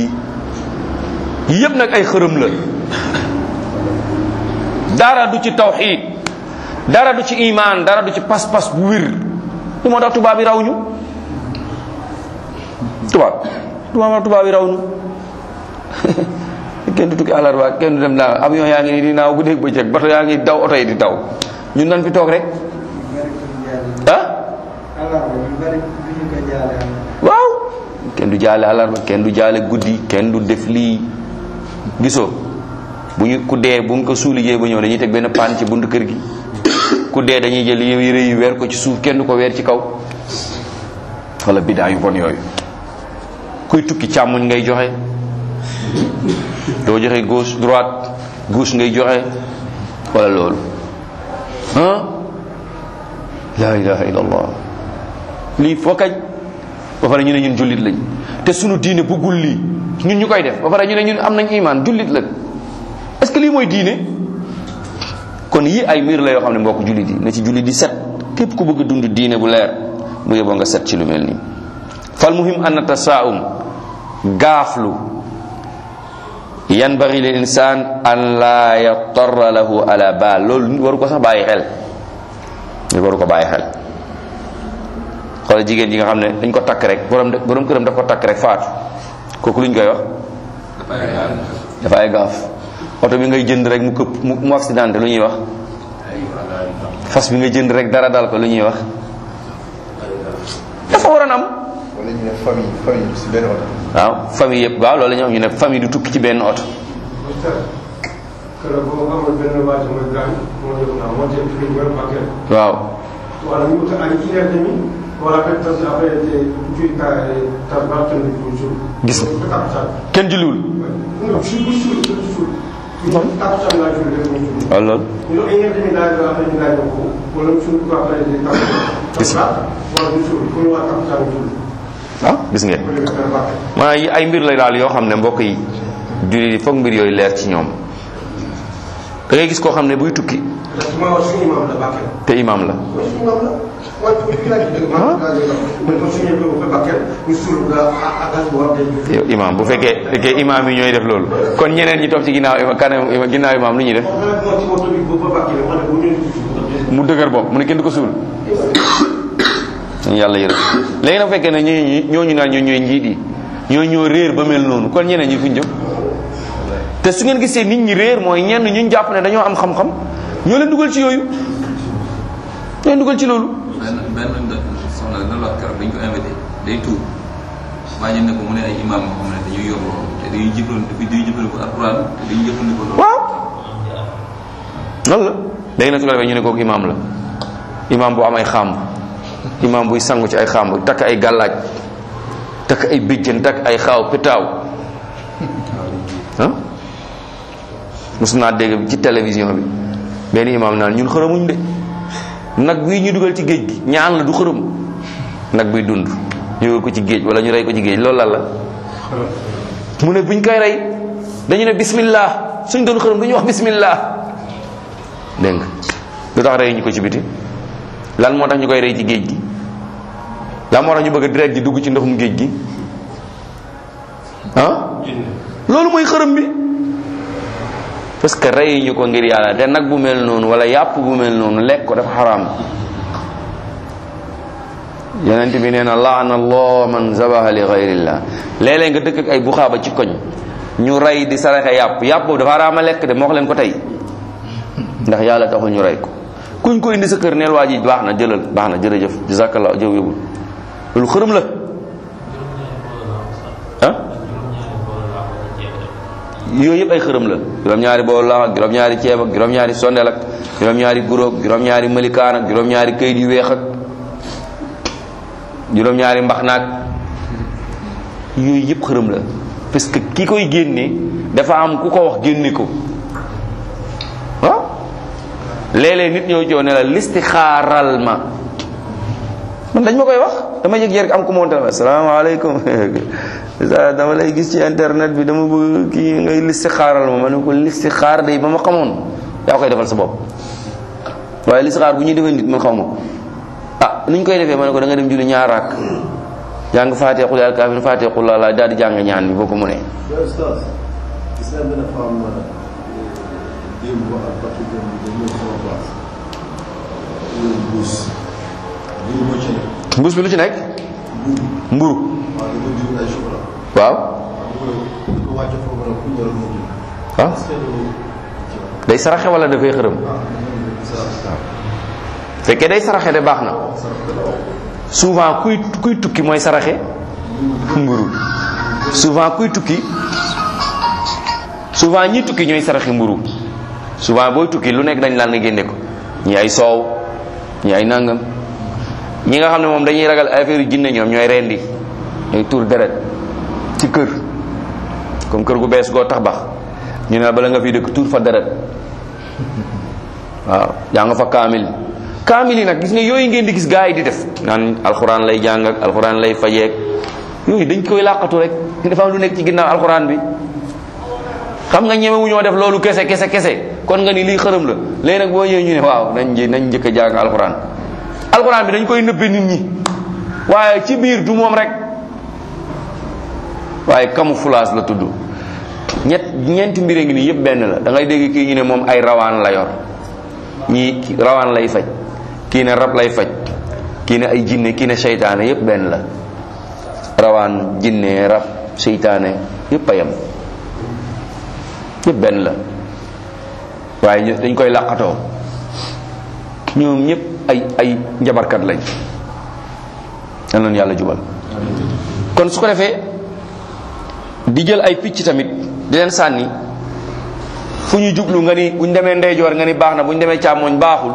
yëpp nag ay xërëm la dara du ci tawxiid dara du ci imaan dara du ci pas-pas bu wér lu moo tax tubaab yi raw ñu tubaab yi raw ñu kenn du tukki àllarba kenn du dem naaw avion yaa ngi nii di naaw guddeeg bëccëg bato yaa ngi daw oto yi di daw ñun nan fi toog rek waaw kenn du jaale àllarba kenn du jaale guddi kenn du def lii gisoo bu ñu ku dee bu ñu ko suulijee ba ñëw dañuy teg benn paan ci buntu kër gi ku dee dañuy jël yére yi weer ko ci suuf kenn du ko weer ci kaw wala bidaa yu bon yooyu kuy tukki càmmoñ ngay joxe doo joxe gauche ngay joxe wala loolu la ilaha illallah lii foo kañ ba pare ñu ne ñun jullit lañ te sunu diine bëggul lii ñun ñu koy def ba pare ñu ne ñun am nañ iman jullit lañ est-ce que lii mooy diine kon yii ay mbir la yoo xam ne mbokk jullit yi na ci jullit di set képp ku bëgg dund diine bu leer bu yeboo nga set ci lu mel nii fal muhim an tasaum gaaflu yanbaghi lil insaan an la yattarra lahu ala baal loolu nit waru ko sax bàyyi xel nit waru ko bàyyi xel. xoolal jigéen ji nga xam ne dañ ko takk rek borom këram daf ko takk rek faatu kooku luñ koy wax dafa ay gaaf. oto bi ngay jënd rek mu këpp mu accidenté lu ñuy wax. fas bi nga jënd rek dara dal ko lu ñuy wax. dafa waroon am. wala ñu ne famille si benn oto. waaw famille yëpp waaw loolu la ñu wax ñu ne famille du tukki ci benn oto. waaw. gis nga kenn julliwul. waaw loolu. gis nga. ah gis ngeen. maanaam ay mbir la daal yoo xam ne mbokk yi jullit yi foog mbir yooyu leer ci ñoom da ngay gis koo xam ne buy tukki. te imaam la. yow imaam bu fekkee imaam yi ñooy def loolu kon ñeneen ñi topp ci ginnaaw imaam lu ñuy def. mu dëgër bopp mu ne kenn du ko suul. yàlla yërëm léegi nag fekkee ne ñooñu naan ñooy njiit yi ñoo réer ba mel noonu kon ñeneen ñi fuñ jëm. te su ngeen gisee nit ñi réer mooy ñenn ñu jàpp ne dañoo am xam-xam ñoo leen dugal ci yooyu ñoo leen dugal ci loolu. benn soxna loolu wax keroog dañ ko invité day tuub waa ñu ne ko mu ne ay imam moo xam ne dañuy yor te dañuy jëfandikoo alquran te dañuy jëfandikoo loolu. waaw loolu la léegi nag su ko defee ñu ne kooku imam la imam bu am ay xàmb imam buy sangu ci ay xàmb takk ay gàllaaj takk ay béjjën takk ay xaaw pétaaw ah mos naa dégg ci télévision bi benn imam naan ñun xërëmuñ de nag bii ñu dugal ci géej gi ñaan la du xërëm nag buy dund ñu dugal ko ci géej wala ñu rey ko ci géej loolu lan la mu ne buñ koy rey dañu ne bismillah suñ doon xërëm duñu wax bismillah dégg nga lu tax rey ñu ko ci biti lan moo tax ñu koy rey ci géej gi lan moo tax ñu bëgg a direct ji dugg ci ndoxum géej gi ah loolu mooy xërëm bi parce que rey ñu ko ngir yàlla te nag bu mel noonu wala yàpp bu mel noonu lekk ko dafa xaraam. yonent bi nee na laana allah man zabaha li gayrillah léeg-léeg nga dëkk ak ay buxaaba ci koñ ñu rey di saraxe yàpp boobu dafa xaraama lekk de moo wax leen ko tey ndax yàlla taxul ñu rey ko kuñ ko indi sa kër neel waa ji baax na jëlal baax na jërëjëf jazakallah jëw yóbbul loolu xërëm la ah yooyu yëpp ay xërëm la juróom-ñaari bool la ak juróom-ñaari ceeb ak juróom-ñaari sondeel ak juróom-ñaari guróog juróom-ñaari malikaan ak juróom-ñaari këyit yu weex ak juróom-ñaari mbax naag yooyu yëpp xërëm la parce que ki koy génne dafa am ku ko wax génne ko waaw léeg-léeg nit ñëw coow ne la listixaaral ma man dañ ma koy wax dama yëg yër am ku monté asalaamaaleykum dama lay gis ci internet bi dama bëgg kii ngay listixaaral ma ne ko listixaar day ba ma xamoon yaa koy defal sa bopp waaye listixaar bu ñuy defee nit man xaw ma ko ah nuñ koy defee ma ne ko da nga dem julli ñaar raak jàng faatee xul yàlla kaafir faatee xul la daal di jàng ñaan bi boo ko mënee. mbuus bi lu ci nekk. mburu waaw. ah day saraxe wala dafay xërëm. fekkee day saraxe de baax na. souvent kuy tukki mooy saraxe mburu souvent kuy tukki souvent ñi tukki ñooy saraxe mburu souvent booy tukki lu nekk dañ laan nga génne ko ñi ay soow ñi ay nangam ñi nga xam ne moom dañuy ragal affaire yu jinne ñoom ñooy rendi ñooy tuur deret ci kër comme kër gu bees goo tax bax ñu ne bala nga fi dëkk tuur fa deret waaw yaa nga fa kaamil yi nag gis nga yooyu ngeen di gis gaa yi di def naan alxuraan lay jàng ak alxuraan lay fajeek yooyu dañ koy làqatu rek dafa am lu nekk ci ginnaaw alxuraan bi xam nga ñemewu ñoo def loolu kese kon nga ni lii xërëm la léegi nag boo ñëwee ñu ne waaw nañ njëkk a jàng alxuraan bi dañ koy nëbbe nit ñi waaye ci biir du moom rek waaye camouflage la tudd ñeenti mbir ngi nii yëpp benn la. da ngay dégg kii ñu ne moom ay rawaan la yor, ñii rawaan lay faj, kii ne rab lay faj, kii ne ay jinne, kii ne seytaane. yëpp benn la. rawaan, jinne, rab, seytaane yëpp a yem, yëpp benn la. waaye dañ koy làqatoo. ñoom ñëpp ay njabarkat lañ. yal na yàlla jubal. kon su ko defee di jël ay picc tamit di leen sànni fu ñu jublu nga ni bu ñu demee ndeyjoor nga ni baax na, bu ñu demee càmmoñ baaxul,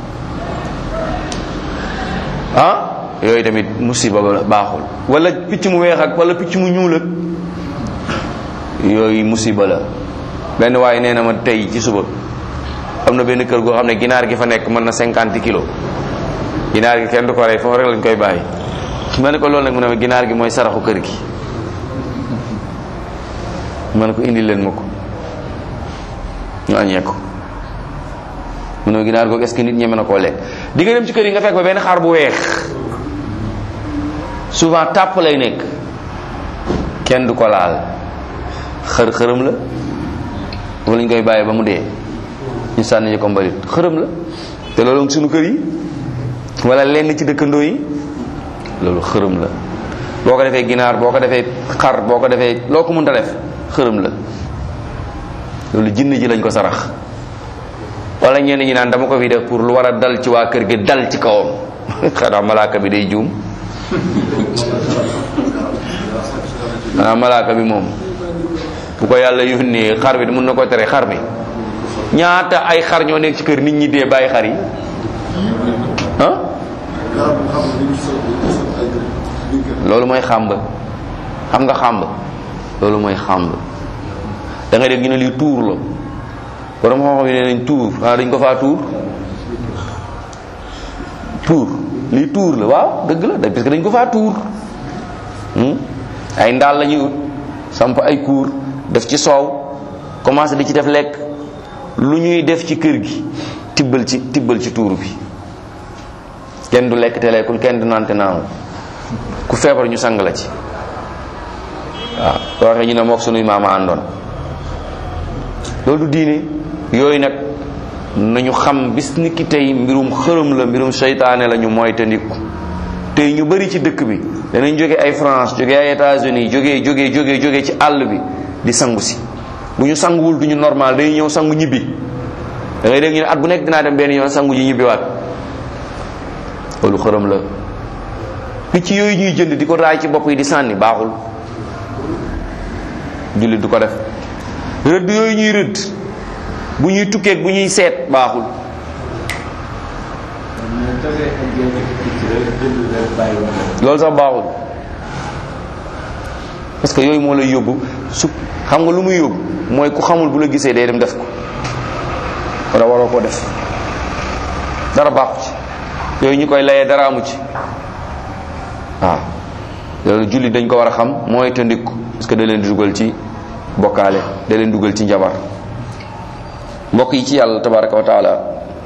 yooyu tamit musiba baaxul. wala picc mu weex ak wala picc mu ñuul ak yooyu musiba la. benn waaye nee na ma tey ci suba am na benn kër goo xam ne ginaar gi fa nekk mën na 50 kilos. ginaar gi kenn du ko rey, foofu rek lañ koy bàyyi. ma ne ko loolu nag mu ne ma ginaar gi mooy saraxu kër gi. ma ne ko indi leen ma ko ñu añee ko. mu ne ginaar googu est-ce que nit ñeme na koo lekk. di nga dem ci kër yi nga fekk ba benn xar bu weex, souvent tàpp lay nekk, kenn du ko laal. xërëm la wala ñu koy bàyyi ba mu dee ñu sànni ko mbalit. xërëm la. te loolu suñu kër yi wala lenn ci dëkkandoo yi loolu xërëm la. boo ko defee ginaar, boo ko defee xar, boo ko defee loo ko mënta def xërëm la. loolu jinne ji lañ ko sarax. wala ñenn ñi naan dama ko fi def pour lu war a dal ci waa kër gi dal ci kawam. xanaa malaaka bi day juum. xanaa malaaka bi moom bu ko yàlla yónnee xar bi mën na ko tere. xar bi ñaata ay xar ñoo nekk ci kër nit ñi dee bàyyi xar yi loolu mooy xàmb. xam nga xàmb? loolu mooy xàmb. da ngay dégg ñu ne lii tuur la. borom xam-xam yi nee nañ tuur xanaa dañ ko faa tuur. lii tuur la. waaw dëgg la parce que dañ ko faa tuur. ay ndaal la ñuy ut samp ay kuur def ci soow commencé di ci def lekk. lu ñuy def ci kër gi tibbal ci tuur bi. kenn du lekk te lekkul, kenn du naan te naanul. ku feebar ñu sang la ci. waaw soo waxee ñu ne mook sunuy maama àndoon. loolu du diine. yooyu nag nañu xam bis ni ki tey mbirum xërëm la, mbirum seytaane la ñu moytandiku. tey ñu bari ci dëkk bi danañ jóge ay France, jóge ay États-Unis, jóge ci àll bi di sangu si. bu ñu sanguwul duñu normal, day ñëw sangu ñibbi. da ngay dégg ñu ne at bu nekk dinaa dem benn yoon sangu ji ñibbiwaat. loolu xërëm la. picc yooyu ñuy jënd di ko raay ci bopp yi di sànni baaxul. jullit du ko def. rëdd yooyu ñuy rëdd bu ñuy tukkeeg bu ñuy seet baaxul. loolu sax baaxul. parce que yooyu moo lay yóbbu su xam nga lu muy yóbbu mooy ku xamul bu la gisee day dem def ko. wala waroo koo def. dara baaxu ci. yooyu ñu koy layee dara amu ci. waaw loolu jullit dañ ko war a xam mooy tëndiku parce que da leen di dugal ci bokkaale, da leen dugal ci njabar. mbokk yi ci yàlla tabaraka wa taala,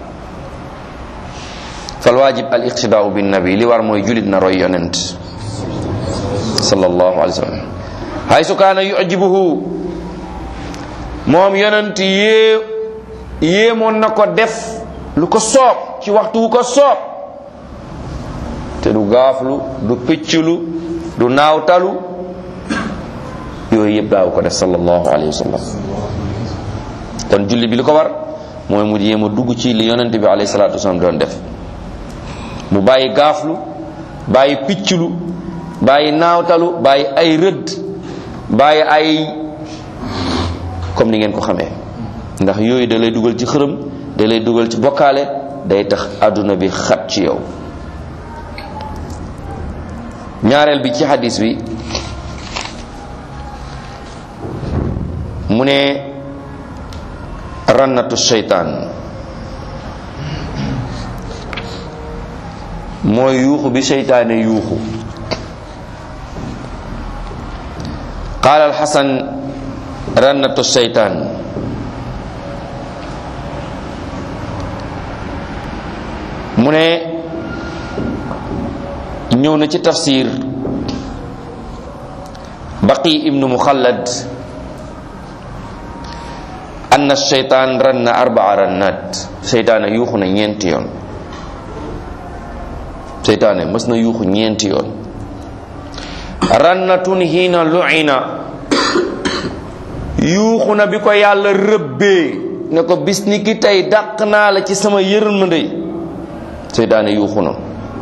fal waajib al iqtidaau bin nabi. li war mooy jullit na roy yonent sallallahu alayhi wa sallam. haysu kaana yujibuhu, moom yonent yéemoon na ko def lu ko soob ci waxtu wu ko soob, te du gaaflu, du picclu, du naawtalu. yooyu yëpp daaw ko def sallallahu alayhi wa sallam. kon julli bi li ko war mooy mu jéem a dugg ci li yonent bi alayhi salaatu wasallam doon def. mu bàyyi gaaflu, bàyyi picclu, bàyyi naawtalu, bàyyi ay rëdd, bàyyi ay comme ni ngeen ko xamee. ndax yooyu da lay dugal ci xërëm, da lay dugal ci bokkaale, day tax àdduna bi xat ci yow. ñaareel bi ci hadis bi mu ne rannatu seytaan mooy yuuxu bi seytaane yuuxu. qaala alxasan rannatu seytaan mu ne ñëw na ci tafsir Baqi ibnu Muxallad anna shaytaan ranna arbaa rannat, seytaane yuuxu na ñeenti yoon. seytaane mës na yuuxu ñeenti yoon. rannatun hiina lu'ina, yuuxu na bi ko yàlla rëbbee ne ko bis ni ki tey dàq naa la ci sama yërmande, seytaane yuuxu na.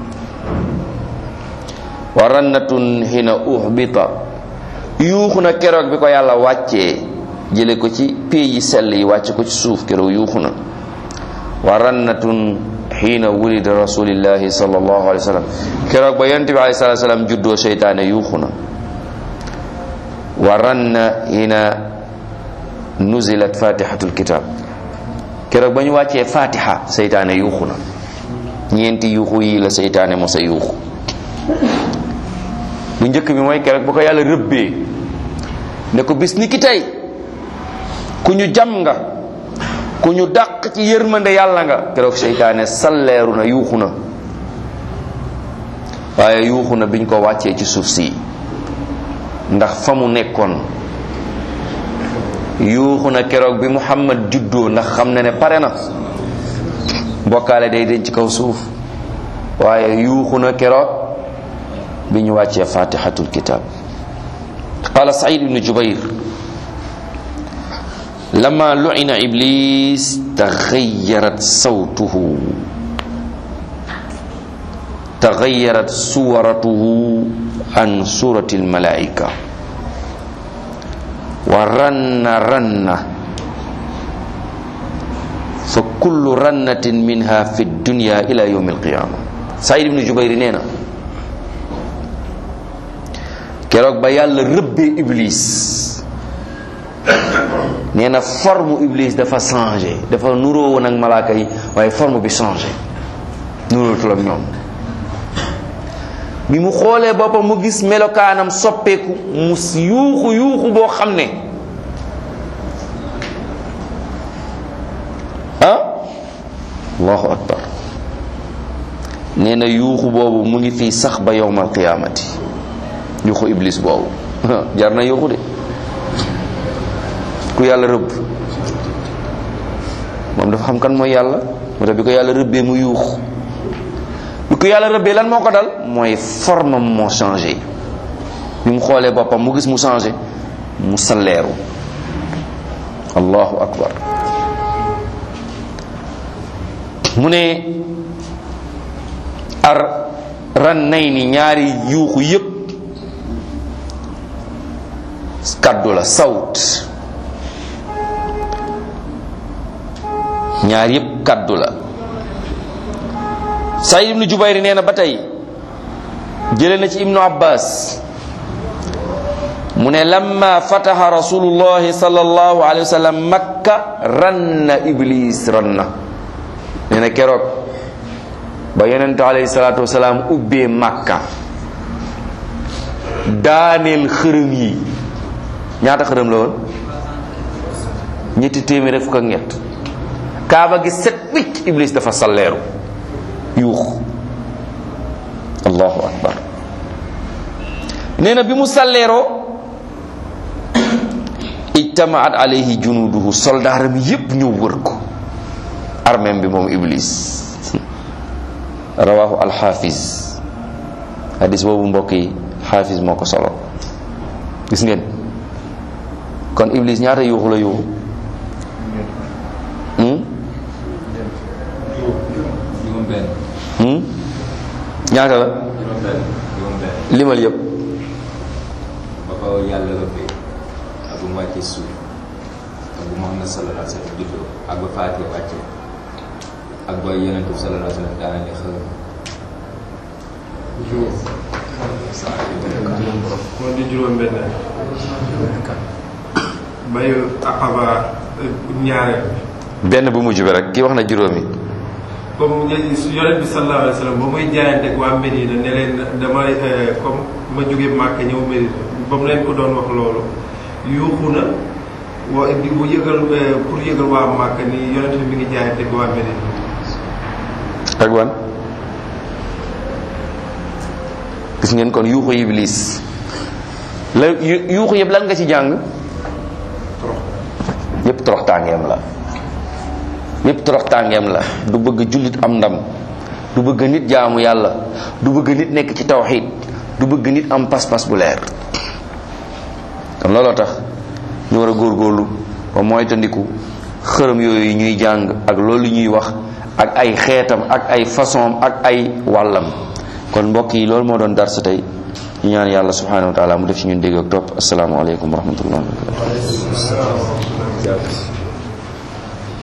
wa rannatun hiina uhbita, yuuxu na keroog bi ko yàlla wàccee jële ko ci pays yi sell yi wàcce ko ci suuf, keroog yuuxu na. wa rannatun hiina wulida rasulillahi sallallahu alayhi wa sallam, keroog ba yonent bi alayhi salatu wasalam juddoo seytaane yuuxu na. wa ranna hiina nuzilat fatihatul kitab, keroog ba ñu wàccee fatiha seytaane yuuxu na. ñeenti yuuxu yi la seytaane mosa yuuxu. bu njëkk bi mooy keroog ba ko yàlla rëbbee ne ko bis ni ki tey ku ñu jam nga, ku ñu dàq ci yërmande yàlla nga, keroog seytaane salleeru na yuuxu na. waaye yuuxu na biñ ko wàccee ci suuf si, ndax fa mu nekkoon. yuuxu na keroog bi Muhammad juddoo, ndax xam na ne pare na, bokkaale day denc ci kaw suuf. waaye yuuxu na keroog bi ñu wàccee fatihatul kitab. qala Saïd ibn Jubayr lama lu'ina iblis taghayyarat sawtuhu, taghayyarat suwaratuhu an surati almalaika wa ranna fa kullu rannatin minha fi dunya ila yawm alqiyama. Saïd ibn Jubayr nee na keroog ba yàlla rëbbee iblis, nee na forme iblis dafa changé, dafa nuroo woon ak malaaka yi waaye forme bi changé, nurootul ak ñoom. bi mu xoolee boppam mu gis melokaanam soppeeku, mu yuuxu boo xam ne allahu akbar. nee na yuuxu boobu mu ngi fii sax ba yawmal qiyaamati. yuuxu iblis boobu jar na yuuxu de. ku yàlla rëbb moom dafa xam kan mooy yàlla, moo tax bi ko yàlla rëbbee mu yuuxu. bi ko yàlla rëbbee lan moo ko dal, mooy forme moo changé. bi mu xoolee boppam mu gis mu changé, mu salleeru. allahu akbar. mu ne ran nay ni ñaari yuuxu yépp kaddu la, sawt. ñaar yépp kaddu la. Saïd ibn Jubayr nee na ba tey jële na ci ibnu Abbas mu ne lamma fataha rasulullahi sallallahu alayhi wa sallam makka ranna iblis ranna. nee na keroog ba yonente alayhi salatu wasalaam ubbee makka daaneel xërëm yi. ñaata xërëm la woon? 300 kaaba gi set wicc, iblis dafa salleeru yuux. allahu akbar. nee na bi mu salleeroo ijtamaat alayhi junuduhu, soldaaram yépp ñëw wër ko, armeem bi moom iblis. rawahu alxaafis. hadis boobu mbokk yi xaafis moo ko solo. gis ngeen kon iblis ñaata yuuxu la yuuxu? ñaata la? limal yëpp. ba ko yàlla rëbbee ak bu mu wàccee suuf ak bu Muhammad sallallahu alayhi wa sallam juddoo ak ba Faatiha wàcce ak ba Yonent bi sallallahu alayhi wa sallam daanaka xëy moo di juróom-benn bayu aqaba ñaareel. benn bu mujj bi rek ki wax na juróomi. comme Yonent bi sallallahu alayhi wa sallam ba muy jaayante ak waa Medina ne leen damay comme ma jóge Màkka ñëw Medina, ba mu leen ko doon wax loolu yuuxu na bu yëgal pour yëgal waa Màkka ni Yonent bi mi ngi jaayante ak waa Medina. ak wan gis ngeen kon yuuxu iblis la yuuxu yëpp lan nga ci jàng? lépp toroxtaangeem la, lépp toroxtaangeem la. du bëgg jullit am ndam, du bëgg nit jaamu yàlla, du bëgg nit nekk ci tawxiid, du bëgg nit am pas-pas bu leer. kon looloo tax ñu war a góorgóorlu ba moytandiku xërëm yooyu ñuy jàng ak loolu ñuy wax ak ay xeetam ak ay façon ak ay wàllam. kon mbokk yi loolu moo doon darsa tey. ñu ñaan yàlla subhanahu wa taala mu def ci ñun dégg ak topp. assalaamu aleykum wa rahmatullahi wa barakatuh.